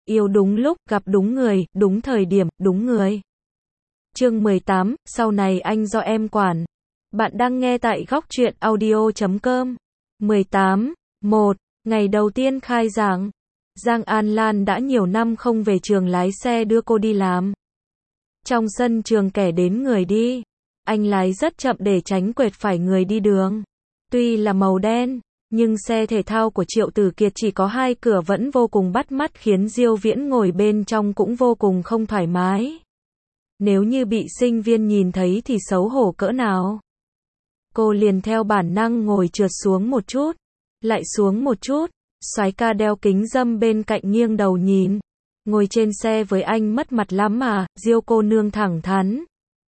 Yêu đúng lúc, gặp đúng người, đúng thời điểm, đúng người. Chương 18, sau này anh do em quản. Bạn đang nghe tại góc truyện audio.com. 18. 1. Ngày đầu tiên khai giảng. Giang An Lan đã nhiều năm không về trường lái xe đưa cô đi làm. Trong sân trường kẻ đến người đi. Anh lái rất chậm để tránh quệt phải người đi đường. Tuy là màu đen, nhưng xe thể thao của Triệu Tử Kiệt chỉ có 2 cửa vẫn vô cùng bắt mắt khiến Diêu Viễn ngồi bên trong cũng vô cùng không thoải mái. Nếu như bị sinh viên nhìn thấy thì xấu hổ cỡ nào. Cô liền theo bản năng ngồi trượt xuống một chút, lại xuống một chút. Soái ca đeo kính râm bên cạnh nghiêng đầu nhìn. Ngồi trên xe với anh mất mặt lắm mà, Diêu cô nương thẳng thắn.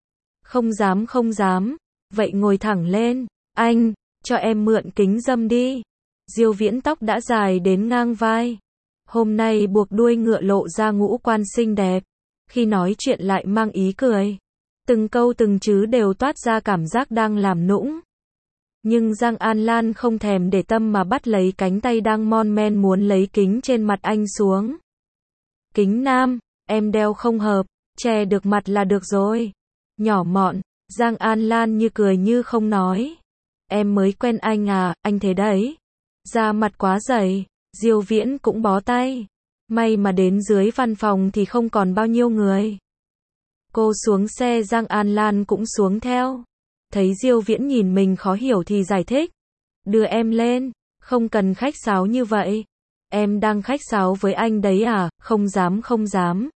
Không dám không dám, vậy ngồi thẳng lên, anh, cho em mượn kính râm đi. Diêu Viễn tóc đã dài đến ngang vai. Hôm nay buộc đuôi ngựa lộ ra ngũ quan xinh đẹp. Khi nói chuyện lại mang ý cười. Từng câu từng chữ đều toát ra cảm giác đang làm nũng. Nhưng Giang An Lan không thèm để tâm mà bắt lấy cánh tay đang mon men muốn lấy kính trên mặt anh xuống. Kính nam, em đeo không hợp, che được mặt là được rồi. Nhỏ mọn, Giang An Lan như cười như không nói. Em mới quen anh à, anh thế đấy. Da mặt quá dày, Diêu Viễn cũng bó tay. May mà đến dưới văn phòng thì không còn bao nhiêu người. Cô xuống xe Giang An Lan cũng xuống theo. Thấy Diêu Viễn nhìn mình khó hiểu thì giải thích. Đưa em lên, không cần khách sáo như vậy. Em đang khách sáo với anh đấy à, không dám không dám.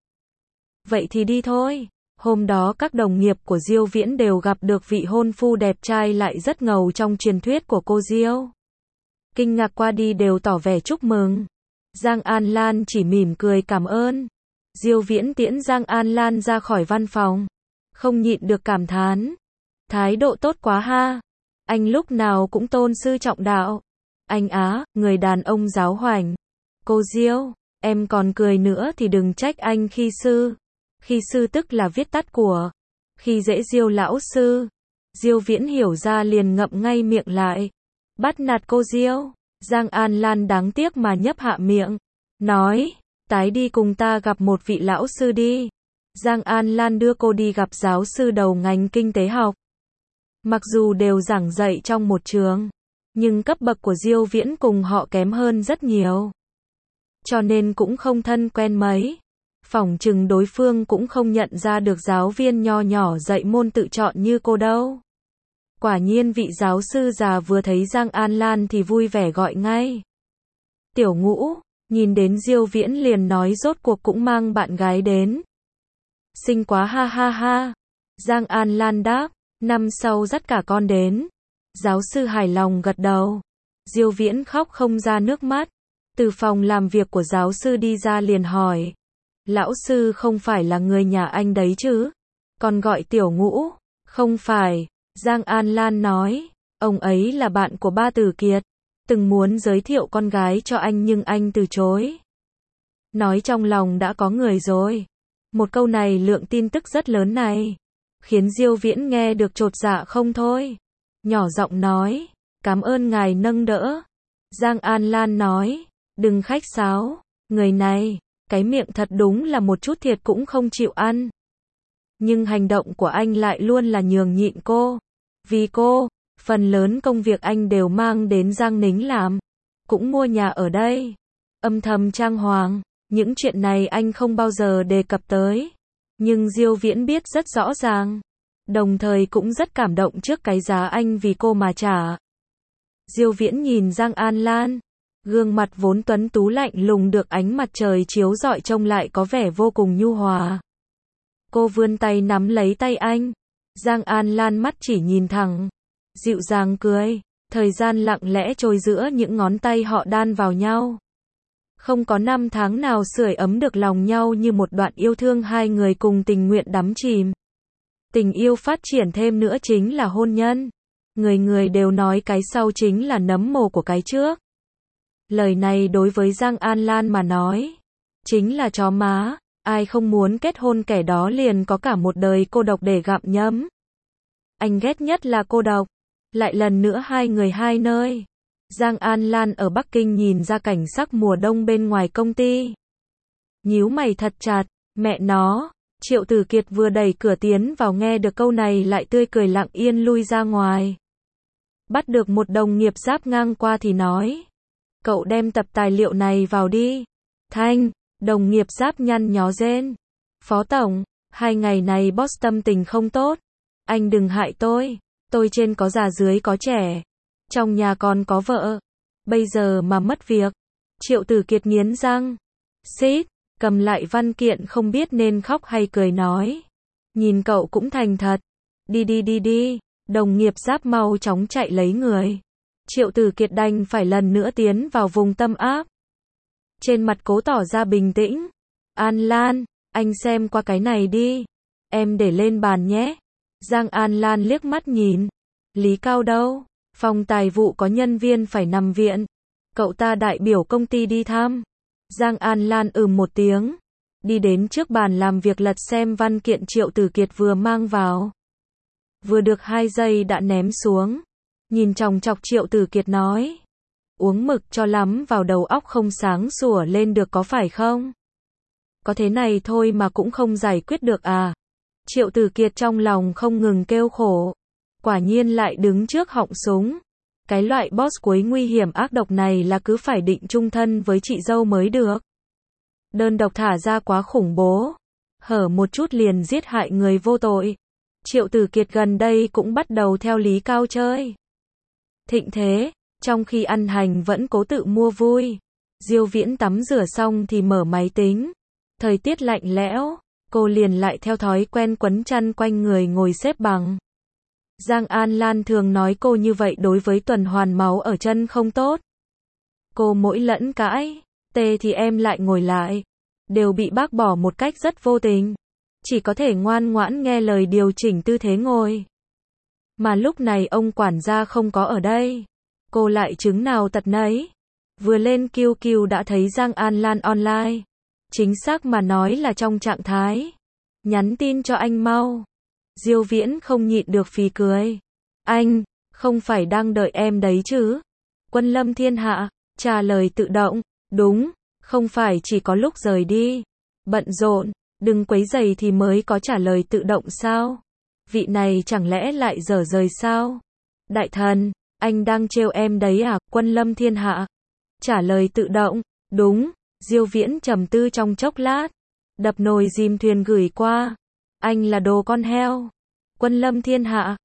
Vậy thì đi thôi. Hôm đó các đồng nghiệp của Diêu Viễn đều gặp được vị hôn phu đẹp trai lại rất ngầu trong truyền thuyết của cô Diêu. Kinh ngạc qua đi đều tỏ vẻ chúc mừng. Giang An Lan chỉ mỉm cười cảm ơn. Diêu Viễn tiễn Giang An Lan ra khỏi văn phòng. Không nhịn được cảm thán. Thái độ tốt quá ha. Anh lúc nào cũng tôn sư trọng đạo. Anh á, người đàn ông giáo hoành. Cô Diêu, em còn cười nữa thì đừng trách anh khi sư. Khi sư tức là viết tắt của khi dễ Diêu lão sư. Diêu Viễn hiểu ra liền ngậm ngay miệng lại. Bắt nạt cô Diêu. Giang An Lan đáng tiếc mà nhấp hạ miệng. Nói, tái đi cùng ta gặp một vị lão sư đi. Giang An Lan đưa cô đi gặp giáo sư đầu ngành kinh tế học. Mặc dù đều giảng dạy trong một trường, nhưng cấp bậc của Diêu Viễn cùng họ kém hơn rất nhiều. Cho nên cũng không thân quen mấy. Phỏng chừng đối phương cũng không nhận ra được giáo viên nho nhỏ dạy môn tự chọn như cô đâu. Quả nhiên vị giáo sư già vừa thấy Giang An Lan thì vui vẻ gọi ngay. Tiểu Ngũ, nhìn đến Diêu Viễn liền nói rốt cuộc cũng mang bạn gái đến. Xinh quá ha ha ha. Giang An Lan đáp, năm sau dắt cả con đến. Giáo sư hài lòng gật đầu. Diêu Viễn khóc không ra nước mắt. Từ phòng làm việc của giáo sư đi ra liền hỏi. Lão sư không phải là người nhà anh đấy chứ? Còn gọi Tiểu Ngũ? Không phải. Giang An Lan nói. Ông ấy là bạn của ba Tử Kiệt. Từng muốn giới thiệu con gái cho anh nhưng anh từ chối. Nói trong lòng đã có người rồi. Một câu này lượng tin tức rất lớn này. Khiến Diêu Viễn nghe được chột dạ không thôi. Nhỏ giọng nói. Cảm ơn ngài nâng đỡ. Giang An Lan nói. Đừng khách sáo. Người này, cái miệng thật đúng là một chút thiệt cũng không chịu ăn. Nhưng hành động của anh lại luôn là nhường nhịn cô. Vì cô, phần lớn công việc anh đều mang đến Giang Nính làm. Cũng mua nhà ở đây. Âm thầm trang hoàng. Những chuyện này anh không bao giờ đề cập tới. Nhưng Diêu Viễn biết rất rõ ràng. Đồng thời cũng rất cảm động trước cái giá anh vì cô mà trả. Diêu Viễn nhìn Giang An Lan. Gương mặt vốn tuấn tú lạnh lùng được ánh mặt trời chiếu rọi trông lại có vẻ vô cùng nhu hòa. Cô vươn tay nắm lấy tay anh. Giang An Lan mắt chỉ nhìn thẳng. Dịu dàng cười. Thời gian lặng lẽ trôi giữa những ngón tay họ đan vào nhau. Không có năm tháng nào sưởi ấm được lòng nhau như một đoạn yêu thương hai người cùng tình nguyện đắm chìm. Tình yêu phát triển thêm nữa chính là hôn nhân. Người người đều nói cái sau chính là nấm mồ của cái trước. Lời này đối với Giang An Lan mà nói, chính là chó má. Ai không muốn kết hôn kẻ đó liền có cả một đời cô độc để gặm nhấm. Anh ghét nhất là cô độc. Lại lần nữa hai người hai nơi. Giang An Lan ở Bắc Kinh nhìn ra cảnh sắc mùa đông bên ngoài công ty. nhíu mày thật chặt, mẹ nó. Triệu Tử Kiệt vừa đẩy cửa tiến vào nghe được câu này lại tươi cười lặng yên lui ra ngoài. Bắt được một đồng nghiệp giáp ngang qua thì nói. Cậu đem tập tài liệu này vào đi. Thanh, đồng nghiệp giáp nhăn nhó rên. Phó tổng, 2 ngày này boss tâm tình không tốt. Anh đừng hại tôi trên có già dưới có trẻ. Trong nhà còn có vợ. Bây giờ mà mất việc. Triệu Tử Kiệt nghiến răng. Xít, cầm lại văn kiện không biết nên khóc hay cười nói. Nhìn cậu cũng thành thật. Đi. Đồng nghiệp giáp mau chóng chạy lấy người. Triệu Tử Kiệt đành phải lần nữa tiến vào vùng tâm áp. Trên mặt cố tỏ ra bình tĩnh. An Lan, anh xem qua cái này đi. Em để lên bàn nhé. Giang An Lan liếc mắt nhìn. Lý Cao đâu? Phòng tài vụ có nhân viên phải nằm viện. Cậu ta đại biểu công ty đi thăm. Giang An Lan một tiếng. Đi đến trước bàn làm việc lật xem văn kiện Triệu Tử Kiệt vừa mang vào. Vừa được 2 giây đã ném xuống. Nhìn chòng chọc Triệu Tử Kiệt nói. Uống mực cho lắm vào đầu óc không sáng sủa lên được có phải không? Có thế này thôi mà cũng không giải quyết được à? Triệu Tử Kiệt trong lòng không ngừng kêu khổ. Quả nhiên lại đứng trước họng súng. Cái loại boss cuối nguy hiểm ác độc này là cứ phải định chung thân với chị dâu mới được. Đơn độc thả ra quá khủng bố. Hở một chút liền giết hại người vô tội. Triệu Tử Kiệt gần đây cũng bắt đầu theo Lý Cao chơi. Thịnh thế, trong khi ăn hành vẫn cố tự mua vui. Diêu Viễn tắm rửa xong thì mở máy tính. Thời tiết lạnh lẽo, cô liền lại theo thói quen quấn chăn quanh người ngồi xếp bằng. Giang An Lan thường nói cô như vậy đối với tuần hoàn máu ở chân không tốt. Cô mỗi lẫn cãi, tê thì em lại ngồi lại. Đều bị bác bỏ một cách rất vô tình. Chỉ có thể ngoan ngoãn nghe lời điều chỉnh tư thế ngồi. Mà lúc này ông quản gia không có ở đây. Cô lại chứng nào tật nấy. Vừa lên QQ đã thấy Giang An Lan online. Chính xác mà nói là trong trạng thái. Nhắn tin cho anh mau. Diêu Viễn không nhịn được phì cười. Anh, không phải đang đợi em đấy chứ? Quân Lâm Thiên Hạ, trả lời tự động. Đúng, không phải chỉ có lúc rời đi. Bận rộn, đừng quấy rầy thì mới có trả lời tự động sao? Vị này chẳng lẽ lại dở rời sao? Đại thần, anh đang trêu em đấy à? Quân Lâm Thiên Hạ. Trả lời tự động. Đúng. Diêu Viễn trầm tư trong chốc lát. Đập nồi dìm thuyền gửi qua. Anh là đồ con heo. Quân Lâm Thiên Hạ.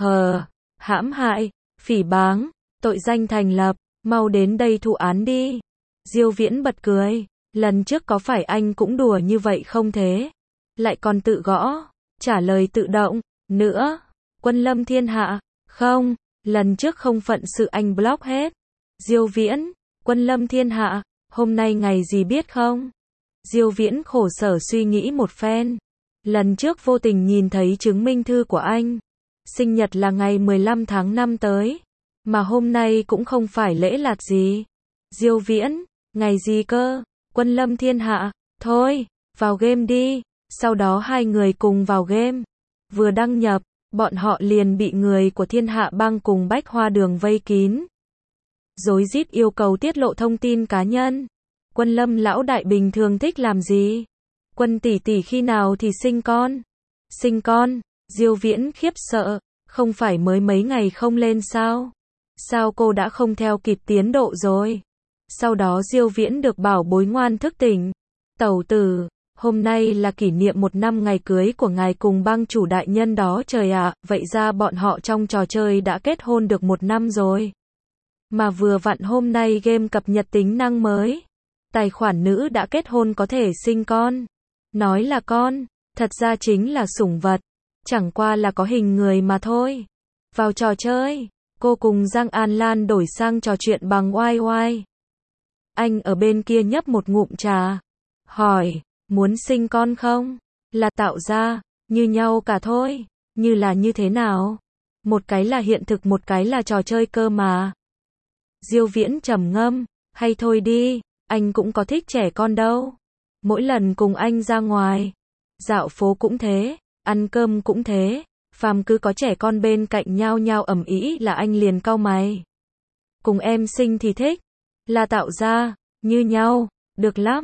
Hãm hại, phỉ báng, tội danh thành lập. Mau đến đây thụ án đi. Diêu Viễn bật cười. Lần trước có phải anh cũng đùa như vậy không thế? Lại còn tự gõ. Trả lời tự động. Nữa. Quân Lâm Thiên Hạ. Không. Lần trước không phận sự anh block hết. Diêu Viễn. Quân Lâm Thiên Hạ. Hôm nay ngày gì biết không? Diêu Viễn khổ sở suy nghĩ một phen. Lần trước vô tình nhìn thấy chứng minh thư của anh. Sinh nhật là ngày 15 tháng 5 tới. Mà hôm nay cũng không phải lễ lạt gì. Diêu Viễn. Ngày gì cơ? Quân Lâm Thiên Hạ. Thôi, vào game đi. Sau đó hai người cùng vào game. Vừa đăng nhập, bọn họ liền bị người của Thiên Hạ Bang cùng Bách Hoa Đường vây kín. Rối rít yêu cầu tiết lộ thông tin cá nhân. Quân Lâm lão đại bình thường thích làm gì? Quân tỷ tỷ khi nào thì sinh con? Sinh con? Diêu Viễn khiếp sợ, không phải mới mấy ngày không lên sao? Sao cô đã không theo kịp tiến độ rồi? Sau đó Diêu Viễn được bảo bối ngoan thức tỉnh. Tẩu tử, hôm nay là kỷ niệm 1 năm ngày cưới của ngài cùng bang chủ đại nhân đó trời ạ, vậy ra bọn họ trong trò chơi đã kết hôn được 1 năm rồi. Mà vừa vặn hôm nay game cập nhật tính năng mới. Tài khoản nữ đã kết hôn có thể sinh con. Nói là con, thật ra chính là sủng vật. Chẳng qua là có hình người mà thôi. Vào trò chơi, cô cùng Giang An Lan đổi sang trò chuyện bằng YY. Anh ở bên kia nhấp một ngụm trà. Hỏi, muốn sinh con không? Là tạo ra, như nhau cả thôi. Như là như thế nào? Một cái là hiện thực một cái là trò chơi cơ mà. Diêu Viễn trầm ngâm, hay thôi đi, anh cũng có thích trẻ con đâu. Mỗi lần cùng anh ra ngoài, dạo phố cũng thế, ăn cơm cũng thế, phàm cứ có trẻ con bên cạnh nhao nhao ầm ĩ là anh liền cau mày. Cùng em sinh thì thích, là tạo ra, như nhau, được lắm,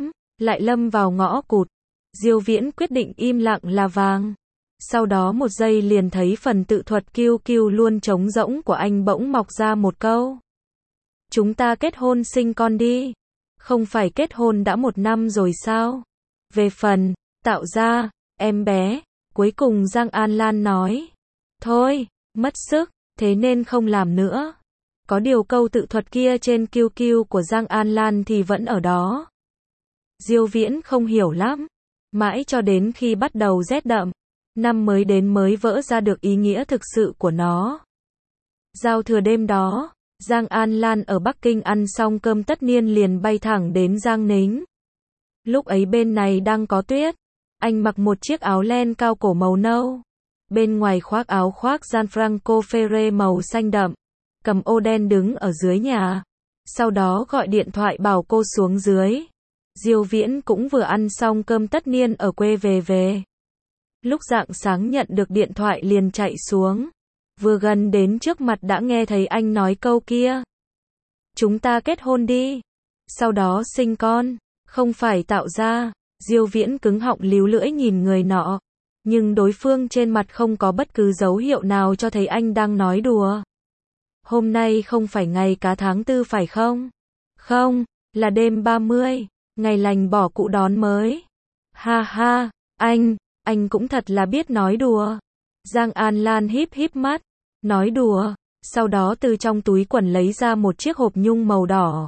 lại lâm vào ngõ cụt. Diêu Viễn quyết định im lặng là vàng. Sau đó một giây liền thấy phần tự thuật kiêu kiêu luôn trống rỗng của anh bỗng mọc ra một câu. Chúng ta kết hôn sinh con đi. Không phải kết hôn đã 1 năm rồi sao? Về phần tạo ra em bé, cuối cùng Giang An Lan nói. Thôi, mất sức, thế nên không làm nữa. Có điều câu tự thuật kia trên kiêu kiêu của Giang An Lan thì vẫn ở đó. Diêu Viễn không hiểu lắm. Mãi cho đến khi bắt đầu rét đậm, năm mới đến mới vỡ ra được ý nghĩa thực sự của nó. Giao thừa đêm đó, Giang An Lan ở Bắc Kinh ăn xong cơm tất niên liền bay thẳng đến Giang Nính. Lúc ấy bên này đang có tuyết. Anh mặc một chiếc áo len cao cổ màu nâu. Bên ngoài khoác áo khoác Gianfranco Ferré màu xanh đậm. Cầm ô đen đứng ở dưới nhà. Sau đó gọi điện thoại bảo cô xuống dưới. Diêu Viễn cũng vừa ăn xong cơm tất niên ở quê về. Lúc rạng sáng nhận được điện thoại liền chạy xuống. Vừa gần đến trước mặt đã nghe thấy anh nói câu kia. Chúng ta kết hôn đi. Sau đó sinh con. Không phải tạo ra. Diêu Viễn cứng họng líu lưỡi nhìn người nọ. Nhưng đối phương trên mặt không có bất cứ dấu hiệu nào cho thấy anh đang nói đùa. Hôm nay không phải ngày cá tháng 4 phải không? Không, là đêm 30, ngày lành bỏ cụ đón mới. Ha ha, anh cũng thật là biết nói đùa. Giang An Lan híp híp mắt, nói đùa, sau đó từ trong túi quần lấy ra một chiếc hộp nhung màu đỏ.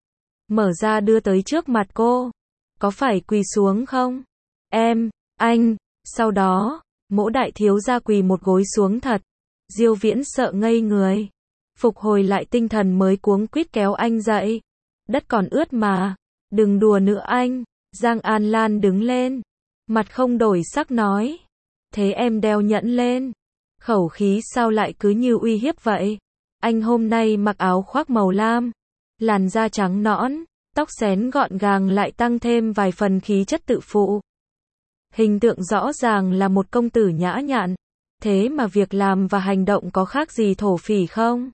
Mở ra đưa tới trước mặt cô. Có phải quỳ xuống không? Anh, sau đó, Mỗ đại thiếu gia quỳ một gối xuống thật. Diêu Viễn sợ ngây người. Phục hồi lại tinh thần mới cuống quýt kéo anh dậy. Đất còn ướt mà. Đừng đùa nữa anh. Giang An Lan đứng lên. Mặt không đổi sắc nói. Thế em đeo nhẫn lên. Khẩu khí sao lại cứ như uy hiếp vậy? Anh hôm nay mặc áo khoác màu lam. Làn da trắng nõn. Tóc xén gọn gàng lại tăng thêm vài phần khí chất tự phụ. Hình tượng rõ ràng là một công tử nhã nhặn. Thế mà việc làm và hành động có khác gì thổ phỉ không?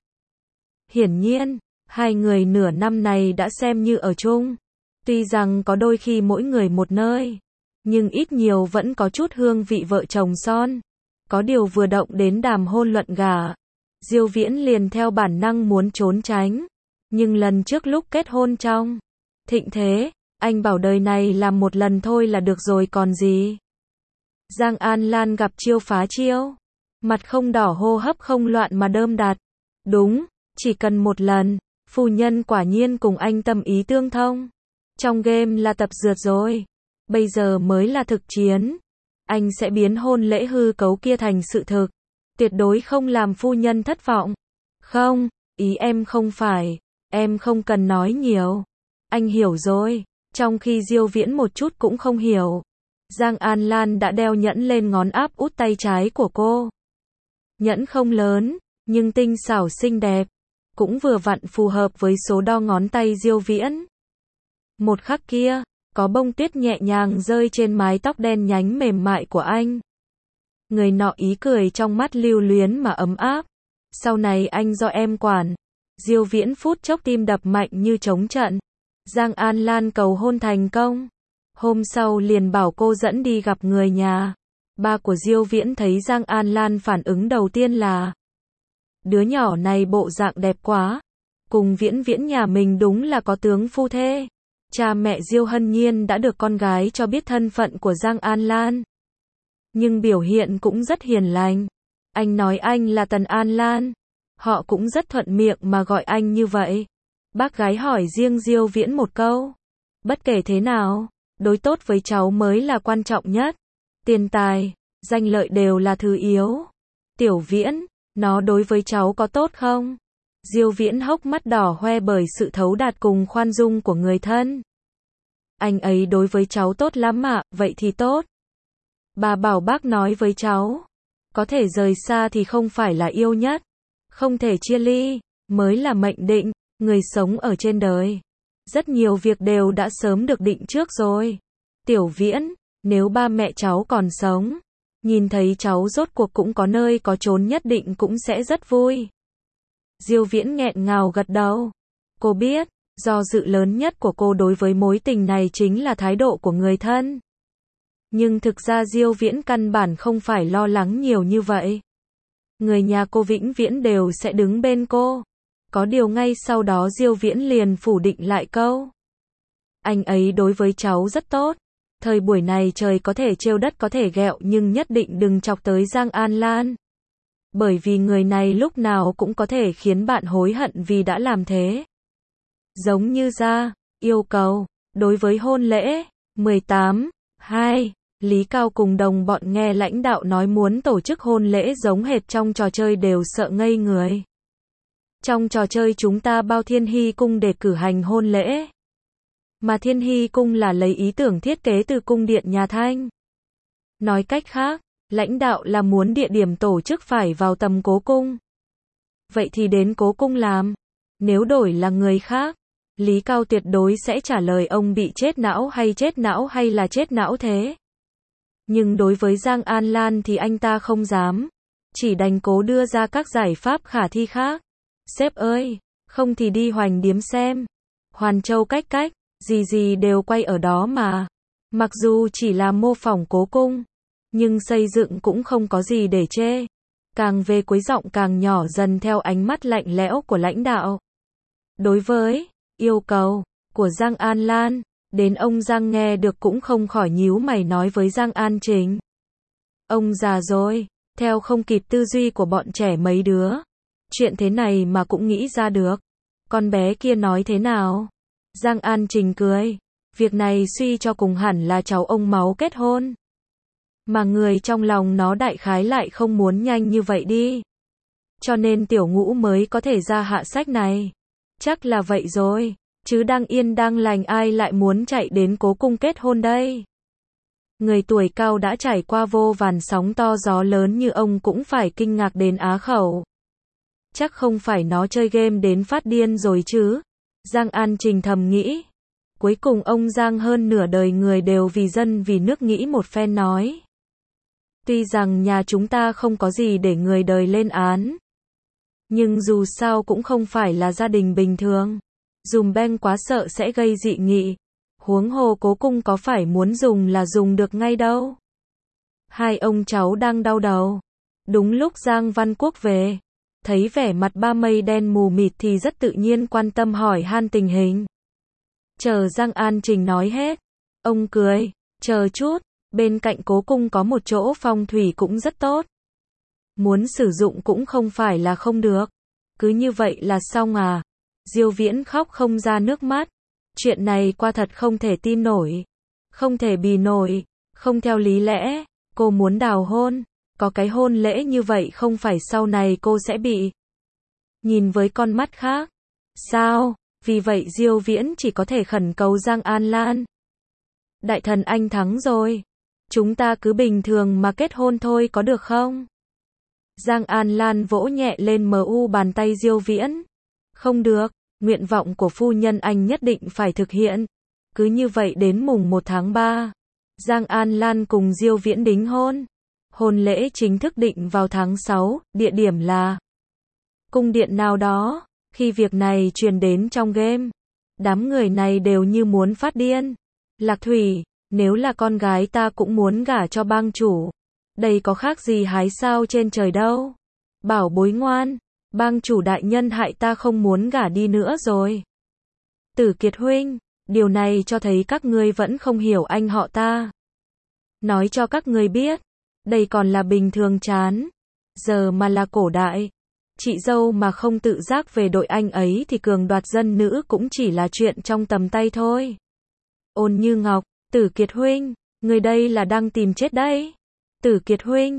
Hiển nhiên, hai người nửa năm này đã xem như ở chung. Tuy rằng có đôi khi mỗi người một nơi, nhưng ít nhiều vẫn có chút hương vị vợ chồng son. Có điều vừa động đến đàm hôn luận gả, Diêu Viễn liền theo bản năng muốn trốn tránh. Nhưng lần trước lúc kết hôn trong thịnh thế, anh bảo đời này làm một lần thôi là được rồi còn gì. Giang An Lan gặp chiêu phá chiêu. Mặt không đỏ hô hấp không loạn mà đơm đặt. Đúng, chỉ cần một lần, phu nhân quả nhiên cùng anh tâm ý tương thông. Trong game là tập dượt rồi. Bây giờ mới là thực chiến. Anh sẽ biến hôn lễ hư cấu kia thành sự thực. Tuyệt đối không làm phu nhân thất vọng. Không, ý em không phải. Em không cần nói nhiều. Anh hiểu rồi. Trong khi Diêu Viễn một chút cũng không hiểu. Giang An Lan đã đeo nhẫn lên ngón áp út tay trái của cô. Nhẫn không lớn, nhưng tinh xảo xinh đẹp. Cũng vừa vặn phù hợp với số đo ngón tay Diêu Viễn. Một khắc kia, có bông tuyết nhẹ nhàng rơi trên mái tóc đen nhánh mềm mại của anh. Người nọ ý cười trong mắt lưu luyến mà ấm áp. Sau này anh do em quản. Diêu Viễn phút chốc tim đập mạnh như trống trận. Giang An Lan cầu hôn thành công. Hôm sau liền bảo cô dẫn đi gặp người nhà. Ba của Diêu Viễn thấy Giang An Lan phản ứng đầu tiên là: đứa nhỏ này bộ dạng đẹp quá. Cùng Viễn Viễn nhà mình đúng là có tướng phu thê. Cha mẹ Diêu Hân Nhiên đã được con gái cho biết thân phận của Giang An Lan. Nhưng biểu hiện cũng rất hiền lành. Anh nói anh là Tần An Lan. Họ cũng rất thuận miệng mà gọi anh như vậy. Bác gái hỏi riêng Diêu Viễn một câu. Bất kể thế nào, đối tốt với cháu mới là quan trọng nhất. Tiền tài, danh lợi đều là thứ yếu. Tiểu Viễn, nó đối với cháu có tốt không? Diêu Viễn hốc mắt đỏ hoe bởi sự thấu đạt cùng khoan dung của người thân. Anh ấy đối với cháu tốt lắm ạ, vậy thì tốt. Bà bảo bác nói với cháu. Có thể rời xa thì không phải là yêu nhất. Không thể chia ly, mới là mệnh định. Người sống ở trên đời. Rất nhiều việc đều đã sớm được định trước rồi. Tiểu Viễn, nếu ba mẹ cháu còn sống, nhìn thấy cháu rốt cuộc cũng có nơi có chốn nhất định cũng sẽ rất vui. Diêu Viễn nghẹn ngào gật đầu. Cô biết, Do dự lớn nhất của cô đối với mối tình này chính là thái độ của người thân. Nhưng thực ra Diêu Viễn căn bản không phải lo lắng nhiều như vậy. Người nhà cô vĩnh viễn đều sẽ đứng bên cô. Có điều ngay sau đó Diêu Viễn liền phủ định lại câu. Anh ấy đối với cháu rất tốt. Thời buổi này trời có thể trêu đất có thể ghẹo nhưng nhất định đừng chọc tới Giang An Lan. Bởi vì người này lúc nào cũng có thể khiến bạn hối hận vì đã làm thế. Giống như ra, yêu cầu, đối với hôn lễ, 18/2, Lý Cao cùng đồng bọn nghe lãnh đạo nói muốn tổ chức hôn lễ giống hệt trong trò chơi đều sợ ngây người. Trong trò chơi chúng ta bao Thiên Hy Cung để cử hành hôn lễ. Mà Thiên Hy Cung là lấy ý tưởng thiết kế từ cung điện nhà Thanh. Nói cách khác, lãnh đạo là muốn địa điểm tổ chức phải vào tầm Cố Cung. Vậy thì đến Cố Cung làm. Nếu đổi là người khác, Lý Cao tuyệt đối sẽ trả lời ông bị chết não hay là chết não thế. Nhưng đối với Giang An Lan thì anh ta không dám. Chỉ đành cố đưa ra các giải pháp khả thi khác. Sếp ơi, không thì đi Hoành Điếm xem. Hoàn Châu cách gì đều quay ở đó mà. Mặc dù chỉ là mô phỏng Cố Cung, nhưng xây dựng cũng không có gì để chê. Càng về cuối giọng càng nhỏ dần theo ánh mắt lạnh lẽo của lãnh đạo. Đối với yêu cầu của Giang An Lan, đến ông Giang nghe được cũng không khỏi nhíu mày nói với Giang An Trình. Ông già rồi, theo không kịp tư duy của bọn trẻ mấy đứa. Chuyện thế này mà cũng nghĩ ra được. Con bé kia nói thế nào? Giang An Trình cười. Việc này suy cho cùng hẳn là cháu ông máu kết hôn. Mà người trong lòng nó đại khái lại không muốn nhanh như vậy đi. Cho nên Tiểu Ngũ mới có thể ra hạ sách này. Chắc là vậy rồi. Chứ đang yên đang lành ai lại muốn chạy đến Cố Cung kết hôn đây. Người tuổi cao đã trải qua vô vàn sóng to gió lớn như ông cũng phải kinh ngạc đến á khẩu. Chắc không phải nó chơi game đến phát điên rồi chứ. Giang An Trình thầm nghĩ. Cuối cùng ông Giang hơn nửa đời người đều vì dân vì nước nghĩ một phen nói. Tuy rằng nhà chúng ta không có gì để người đời lên án. Nhưng dù sao cũng không phải là gia đình bình thường. Dùm beng quá sợ sẽ gây dị nghị. Huống hồ Cố Cung có phải muốn dùng là dùng được ngay đâu. Hai ông cháu đang đau đầu. Đúng lúc Giang Văn Quốc về. Thấy vẻ mặt ba mây đen mù mịt thì rất tự nhiên quan tâm hỏi han tình hình. Chờ Giang An Trình nói hết. Ông cười. Chờ chút. Bên cạnh Cố Cung có một chỗ phong thủy cũng rất tốt. Muốn sử dụng cũng không phải là không được. Cứ như vậy là xong à? Diêu Viễn khóc không ra nước mắt. Chuyện này qua thật không thể tin nổi. Không thể bì nổi. Không theo lý lẽ. Cô muốn đào hôn. Có cái hôn lễ như vậy không phải sau này cô sẽ bị nhìn với con mắt khác. Sao? Vì vậy Diêu Viễn chỉ có thể khẩn cầu Giang An Lan. Đại thần anh thắng rồi. Chúng ta cứ bình thường mà kết hôn thôi có được không? Giang An Lan vỗ nhẹ lên mu bàn tay Diêu Viễn. Không được, nguyện vọng của phu nhân anh nhất định phải thực hiện. Cứ như vậy đến mùng 1 tháng 3, Giang An Lan cùng Diêu Viễn đính hôn. Hôn lễ chính thức định vào tháng 6, địa điểm là cung điện nào đó. Khi việc này truyền đến trong game, đám người này đều như muốn phát điên. Lạc Thủy, nếu là con gái ta cũng muốn gả cho bang chủ. Đây có khác gì hái sao trên trời đâu. Bảo bối ngoan, bang chủ đại nhân hại ta không muốn gả đi nữa rồi. Tử Kiệt huynh, điều này cho thấy các ngươi vẫn không hiểu anh họ ta. Nói cho các ngươi biết, đây còn là bình thường chán. Giờ mà là cổ đại, chị dâu mà không tự giác về đội anh ấy thì cường đoạt dân nữ cũng chỉ là chuyện trong tầm tay thôi. Ôn Như Ngọc, Tử Kiệt huynh, người đây là đang tìm chết đấy. Tử Kiệt huynh,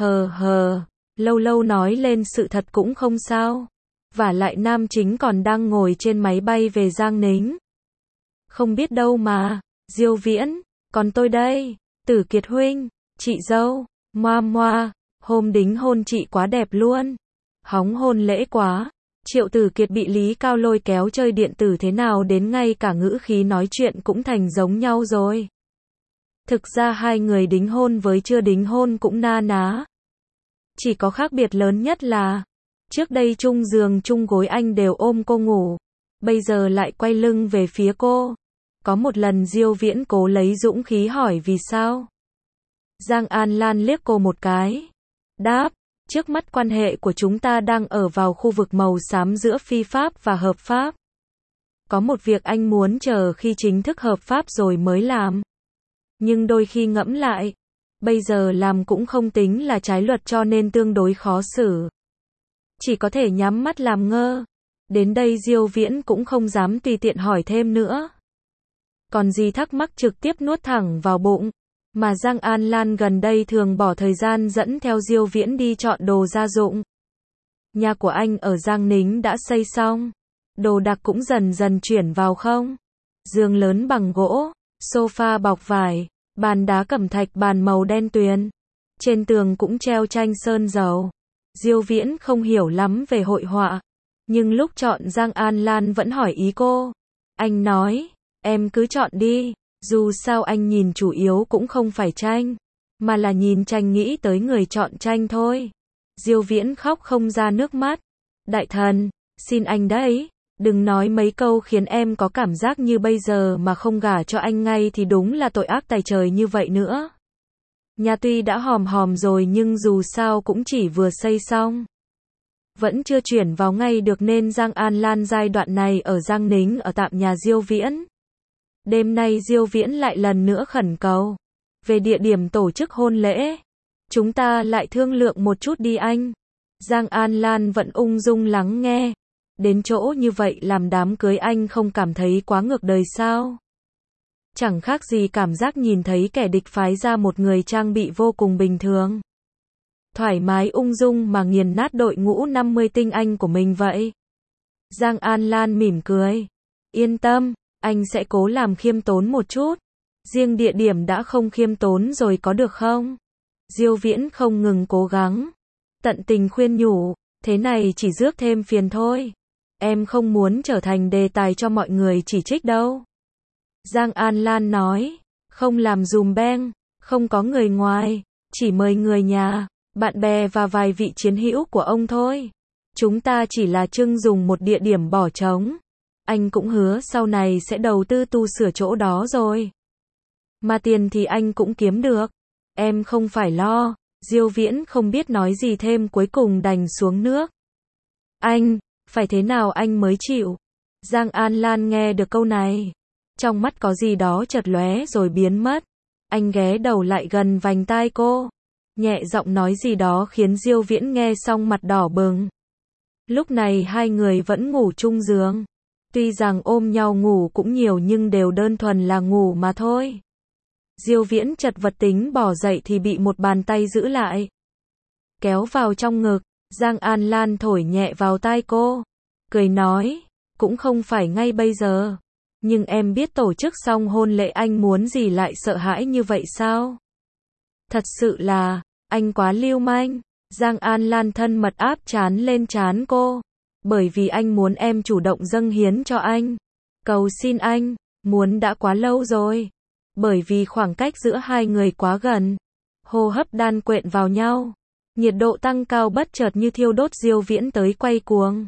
hờ, lâu lâu nói lên sự thật cũng không sao. Vả lại nam chính còn đang ngồi trên máy bay về Giang Nính. Không biết đâu mà, Diêu Viễn, còn tôi đây. Tử Kiệt huynh, chị dâu, moa, hôm đính hôn chị quá đẹp luôn. Hóng hôn lễ quá. Triệu Tử Kiệt bị Lý Cao lôi kéo chơi điện tử thế nào đến ngay cả ngữ khí nói chuyện cũng thành giống nhau rồi. Thực ra hai người đính hôn với chưa đính hôn cũng na ná. Chỉ có khác biệt lớn nhất là, trước đây chung giường chung gối anh đều ôm cô ngủ. bây giờ lại quay lưng về phía cô. Có một lần Diêu Viễn cố lấy dũng khí hỏi vì sao. Giang An Lan liếc cô một cái. Đáp, trước mắt quan hệ của chúng ta đang ở vào khu vực màu xám giữa phi pháp và hợp pháp. Có một việc anh muốn chờ khi chính thức hợp pháp rồi mới làm. Nhưng đôi khi ngẫm lại, bây giờ làm cũng không tính là trái luật cho nên tương đối khó xử. Chỉ có thể nhắm mắt làm ngơ. Đến đây Diêu Viễn cũng không dám tùy tiện hỏi thêm nữa. Còn gì thắc mắc trực tiếp nuốt thẳng vào bụng. Mà Giang An Lan gần đây thường bỏ thời gian dẫn theo Diêu Viễn đi chọn đồ gia dụng. Nhà của anh ở Giang Nính đã xây xong. Đồ đạc cũng dần dần chuyển vào không. Giường lớn bằng gỗ, sofa bọc vải, bàn đá cẩm thạch bàn màu đen tuyền. Trên tường cũng treo tranh sơn dầu. Diêu Viễn không hiểu lắm về hội họa. Nhưng lúc chọn Giang An Lan vẫn hỏi ý cô. Anh nói, em cứ chọn đi. Dù sao anh nhìn chủ yếu cũng không phải tranh, mà là nhìn tranh nghĩ tới người chọn tranh thôi. Diêu Viễn khóc không ra nước mắt. Đại thần, xin anh đấy, đừng nói mấy câu khiến em có cảm giác như bây giờ mà không gả cho anh ngay thì đúng là tội ác tày trời như vậy nữa. Nhà tuy đã hòm hòm rồi nhưng dù sao cũng chỉ vừa xây xong. Vẫn chưa chuyển vào ngay được nên Giang An Lan giai đoạn này ở Giang Nính ở tạm nhà Diêu Viễn. Đêm nay Diêu Viễn lại lần nữa khẩn cầu. Về địa điểm tổ chức hôn lễ. Chúng ta lại thương lượng một chút đi anh. Giang An Lan vẫn ung dung lắng nghe. Đến chỗ như vậy làm đám cưới anh không cảm thấy quá ngược đời sao? Chẳng khác gì cảm giác nhìn thấy kẻ địch phái ra một người trang bị vô cùng bình thường. Thoải mái ung dung mà nghiền nát đội ngũ 50 tinh anh của mình vậy. Giang An Lan mỉm cười. Yên tâm, anh sẽ cố làm khiêm tốn một chút. Riêng địa điểm đã không khiêm tốn rồi có được không? Diêu Viễn không ngừng cố gắng. Tận tình khuyên nhủ, thế này chỉ rước thêm phiền thôi. Em không muốn trở thành đề tài cho mọi người chỉ trích đâu. Giang An Lan nói, không làm dùm beng, không có người ngoài, chỉ mời người nhà, bạn bè và vài vị chiến hữu của ông thôi. Chúng ta chỉ là trưng dùng một địa điểm bỏ trống. Anh cũng hứa sau này sẽ đầu tư tu sửa chỗ đó rồi. Mà tiền thì anh cũng kiếm được. Em không phải lo. Diêu Viễn không biết nói gì thêm cuối cùng đành xuống nước. Anh, phải thế nào anh mới chịu? Giang An Lan nghe được câu này. Trong mắt có gì đó chợt lóe rồi biến mất. Anh ghé đầu lại gần vành tai cô. Nhẹ giọng nói gì đó khiến Diêu Viễn nghe xong mặt đỏ bừng. Lúc này hai người vẫn ngủ chung giường. Tuy rằng ôm nhau ngủ cũng nhiều nhưng đều đơn thuần là ngủ mà thôi. Diêu Viễn chật vật tính bỏ dậy thì bị một bàn tay giữ lại. Kéo vào trong ngực, Giang An Lan thổi nhẹ vào tai cô. Cười nói, cũng không phải ngay bây giờ. Nhưng em biết tổ chức xong hôn lễ anh muốn gì lại sợ hãi như vậy sao? Thật sự là, anh quá lưu manh. Giang An Lan thân mật áp trán lên trán cô. Bởi vì anh muốn em chủ động dâng hiến cho anh. Cầu xin anh, muốn đã quá lâu rồi. Bởi vì khoảng cách giữa hai người quá gần. Hô hấp đan quện vào nhau. Nhiệt độ tăng cao bất chợt như thiêu đốt. Diêu Viễn tới quay cuồng.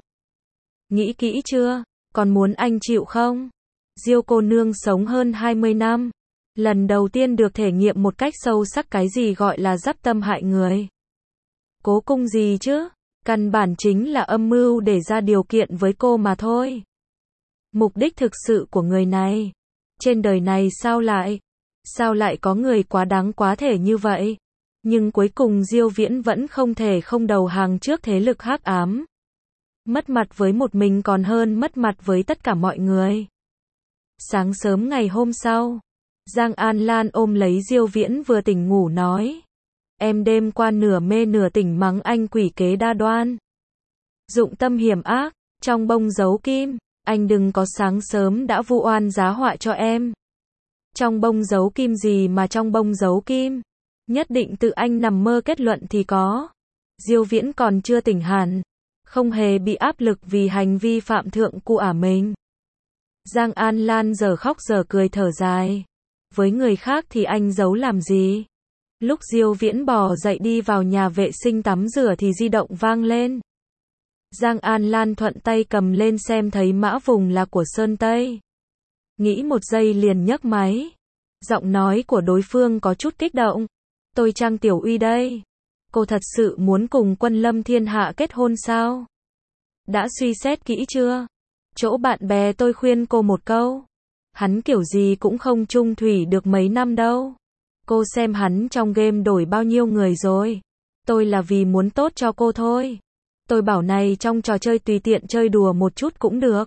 Nghĩ kỹ chưa? Còn muốn anh chịu không? Diêu cô nương sống hơn 20 năm. Lần đầu tiên được thể nghiệm một cách sâu sắc cái gì gọi là dắp tâm hại người. Cố cung gì chứ? Căn bản chính là âm mưu để ra điều kiện với cô mà thôi. Mục đích thực sự của người này. Trên đời này sao lại có người quá đáng quá thể như vậy? Nhưng cuối cùng Diêu Viễn vẫn không thể không đầu hàng trước thế lực hắc ám. Mất mặt với một mình còn hơn mất mặt với tất cả mọi người. Sáng sớm ngày hôm sau, Giang An Lan ôm lấy Diêu Viễn vừa tỉnh ngủ nói. Em đêm qua nửa mê nửa tỉnh mắng anh quỷ kế đa đoan. Dụng tâm hiểm ác, trong bông giấu kim, anh đừng có sáng sớm đã vu oan giá họa cho em. Trong bông giấu kim gì mà trong bông giấu kim? Nhất định tự anh nằm mơ kết luận thì có. Diêu Viễn còn chưa tỉnh hẳn, không hề bị áp lực vì hành vi phạm thượng của mình. Giang An Lan giờ khóc giờ cười thở dài. Với người khác thì anh giấu làm gì? Lúc Diêu Viễn bò dậy đi vào nhà vệ sinh tắm rửa thì di động vang lên. Giang An Lan thuận tay cầm lên xem thấy mã vùng là của Sơn Tây. Nghĩ một giây liền nhấc máy. Giọng nói của đối phương có chút kích động. Tôi Trang Tiểu Uy đây. Cô thật sự muốn cùng Quân Lâm Thiên Hạ kết hôn sao? Đã suy xét kỹ chưa? Chỗ bạn bè tôi khuyên cô một câu. Hắn kiểu gì cũng không chung thủy được mấy năm đâu. Cô xem hắn trong game đổi bao nhiêu người rồi. Tôi là vì muốn tốt cho cô thôi. Tôi bảo này trong trò chơi tùy tiện chơi đùa một chút cũng được.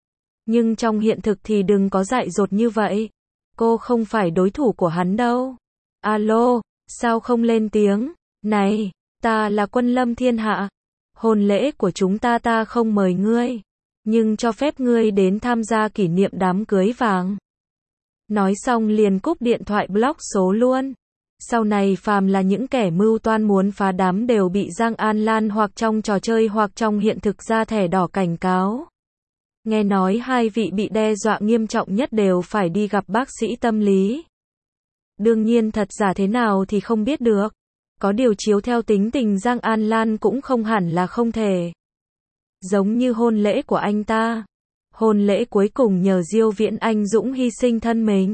Nhưng trong hiện thực thì đừng có dại dột như vậy. Cô không phải đối thủ của hắn đâu. Alo, sao không lên tiếng? Này, ta là Quân Lâm Thiên Hạ. Hôn lễ của chúng ta không mời ngươi. Nhưng cho phép ngươi đến tham gia kỷ niệm đám cưới vàng. Nói xong liền cúp điện thoại block số luôn. Sau này phàm là những kẻ mưu toan muốn phá đám đều bị Giang An Lan hoặc trong trò chơi hoặc trong hiện thực ra thẻ đỏ cảnh cáo. Nghe nói hai vị bị đe dọa nghiêm trọng nhất đều phải đi gặp bác sĩ tâm lý. Đương nhiên thật giả thế nào thì không biết được. Có điều chiếu theo tính tình Giang An Lan cũng không hẳn là không thể. Giống như hôn lễ của anh ta. Hôn lễ cuối cùng nhờ Diêu Viễn anh dũng hy sinh thân mình.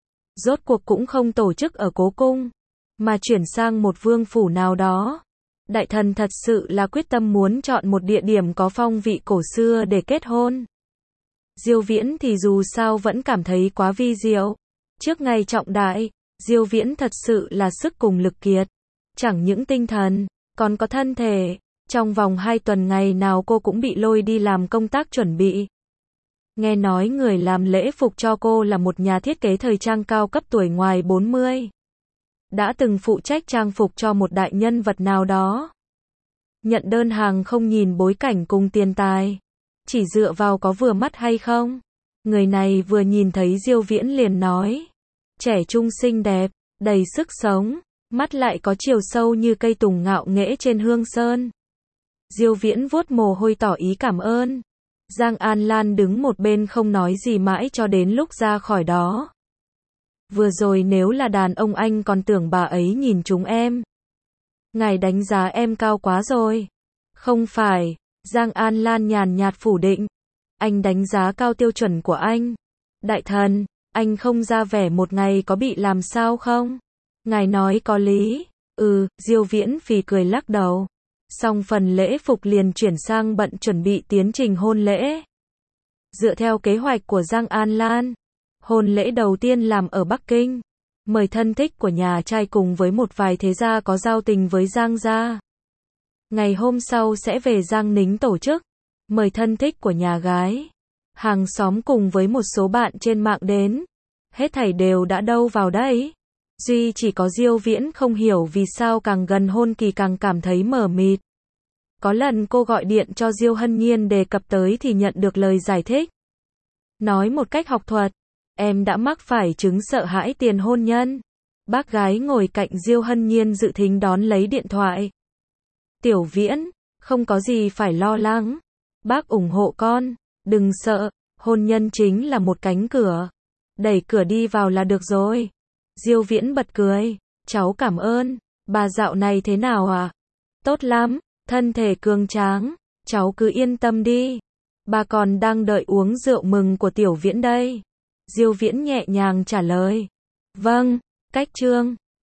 Rốt cuộc cũng không tổ chức ở cố cung, mà chuyển sang một vương phủ nào đó. Đại thần thật sự là quyết tâm muốn chọn một địa điểm có phong vị cổ xưa để kết hôn. Diêu Viễn thì dù sao vẫn cảm thấy quá vi diệu. Trước ngày trọng đại, Diêu Viễn thật sự là sức cùng lực kiệt. Chẳng những tinh thần, còn có thân thể. Trong vòng 2 tuần ngày nào cô cũng bị lôi đi làm công tác chuẩn bị. Nghe nói người làm lễ phục cho cô là một nhà thiết kế thời trang cao cấp tuổi ngoài 40. Đã từng phụ trách trang phục cho một đại nhân vật nào đó. Nhận đơn hàng không nhìn bối cảnh cùng tiền tài. Chỉ dựa vào có vừa mắt hay không. Người này vừa nhìn thấy Diêu Viễn liền nói. Trẻ trung xinh đẹp, đầy sức sống, mắt lại có chiều sâu như cây tùng ngạo nghễ trên hương sơn. Diêu Viễn vuốt mồ hôi tỏ ý cảm ơn. Giang An Lan đứng một bên không nói gì mãi cho đến lúc ra khỏi đó. Vừa rồi nếu là đàn ông anh còn tưởng bà ấy nhìn chúng em. Ngài đánh giá em cao quá rồi. Không phải, Giang An Lan nhàn nhạt phủ định. Anh đánh giá cao tiêu chuẩn của anh. Đại thần, anh không ra vẻ một ngày có bị làm sao không? Ngài nói có lý. Diêu Viễn phì cười lắc đầu. Xong phần lễ phục liền chuyển sang bận chuẩn bị tiến trình hôn lễ. Dựa theo kế hoạch của Giang An Lan, hôn lễ đầu tiên làm ở Bắc Kinh. Mời thân thích của nhà trai cùng với một vài thế gia có giao tình với Giang gia. Ngày hôm sau sẽ về Giang Nính tổ chức. Mời thân thích của nhà gái, hàng xóm cùng với một số bạn trên mạng đến. Hết thảy đều đã đâu vào đấy. Duy chỉ có Diêu Viễn không hiểu vì sao càng gần hôn kỳ càng cảm thấy mờ mịt. Có lần cô gọi điện cho Diêu Hân Nhiên đề cập tới thì nhận được lời giải thích. Nói một cách học thuật, em đã mắc phải chứng sợ hãi tiền hôn nhân. Bác gái ngồi cạnh Diêu Hân Nhiên dự thính đón lấy điện thoại. Tiểu Viễn, không có gì phải lo lắng. Bác ủng hộ con, đừng sợ, hôn nhân chính là một cánh cửa. Đẩy cửa đi vào là được rồi. Diêu Viễn bật cười, cháu cảm ơn, bà dạo này thế nào à? Tốt lắm, thân thể cường tráng, cháu cứ yên tâm đi. Bà còn đang đợi uống rượu mừng của Tiểu Viễn đây. Diêu Viễn nhẹ nhàng trả lời. Vâng, cách chương.